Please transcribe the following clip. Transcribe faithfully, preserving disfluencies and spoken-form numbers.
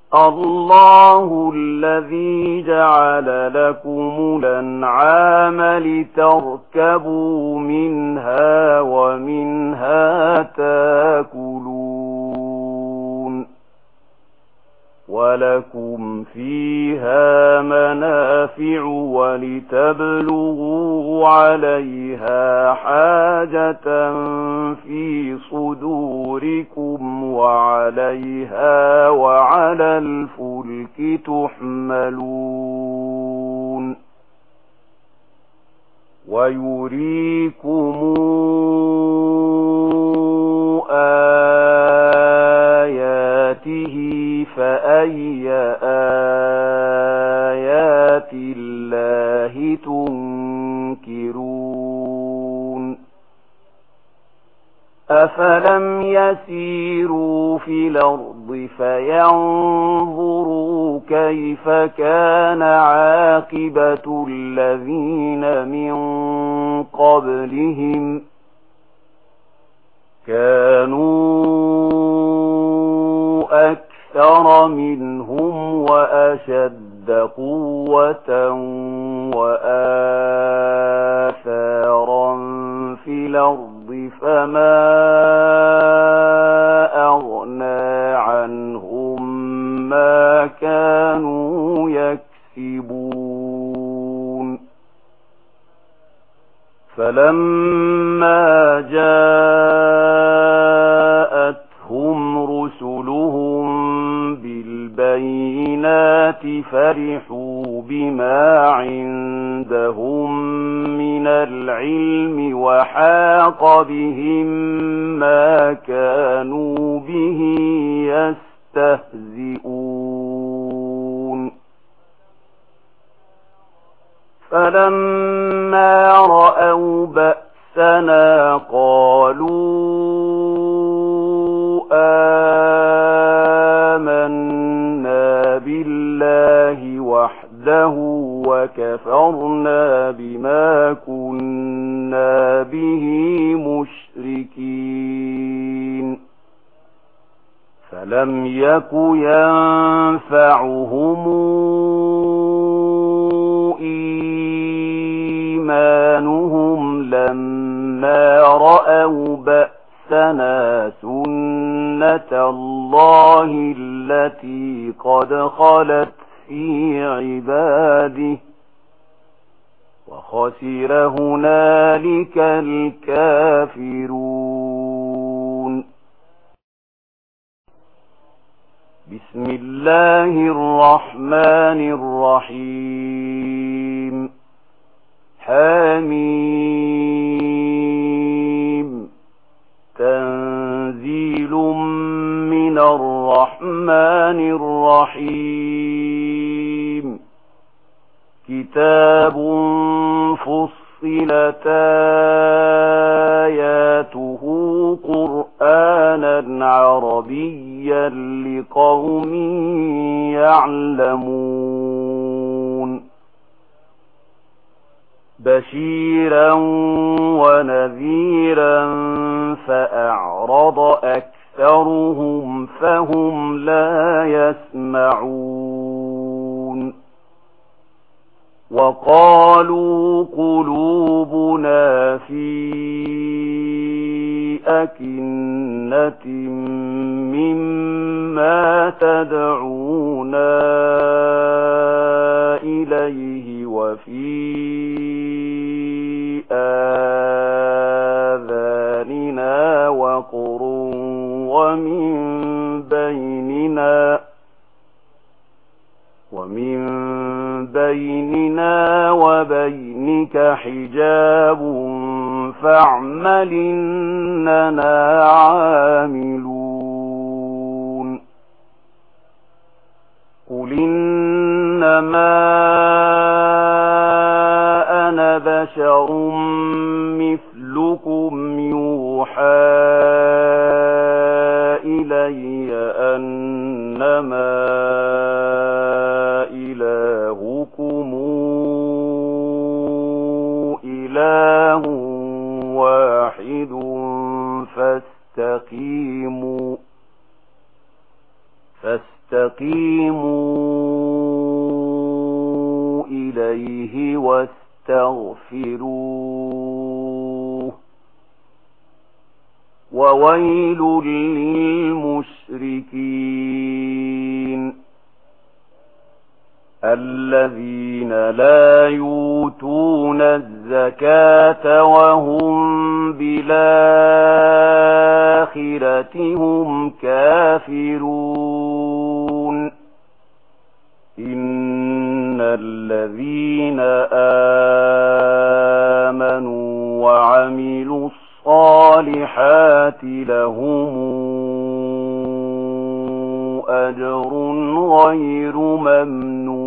الله الذي جعل لكم الأنعام لتركبوا منها ومنها تاكلون ولكم فيها منافع ولتبلغوا عليها حاجة في صدوركم وعليها وعلى الفلك تحملون ويريكم آياته فأي آيات الله تنكرون أفلم يسيروا في الأرض فينظروا كيف كان عاقبة الذين من قبلهم كانوا أكثر منهم وأشد قوة وآثارا في الأرض فما أغنى عنهم ما كانوا يكسبون فلما جاءتهم رسلهم بالبينات فرحوا بما عندهم من العلم وحاق بهم ما كانوا به يستهزئون فلما رأوا بأسنا قالوا آمنا بالله وحده وكفرنا بما كنا به مشركين فلم يك ينفعهم إيمانهم لما رأوا بأسنا سنة الله التي قد خلت في عباده وخسر هنالك الكافرون بسم الله الرحمن الرحيم حميم تنزيل من الرحمن الرحيم كتاب فصلت آياته قرآنا عربيا لقوم يعلمون بشيرا ونذيرا فأعرض أكثرهم فهم لا يسمعون وقالوا قلوبنا في أكنة مما تدعونا إليه وفي آذاننا وقر ومن بيننا ومن بيننا وبينك حجاب فاعمل إننا عاملون قل إنما أنا بشر مثلكم يوحى إلي أنما إلهكم إله واحد فاستقيموا فاستقيموا إليه واستغفروه وويل للمشركين الذين لا يؤتون الزكاة وهم بالآخرة هم كافرون إن الذين آمنوا وعملوا الصالحات لهم أجر غير ممنون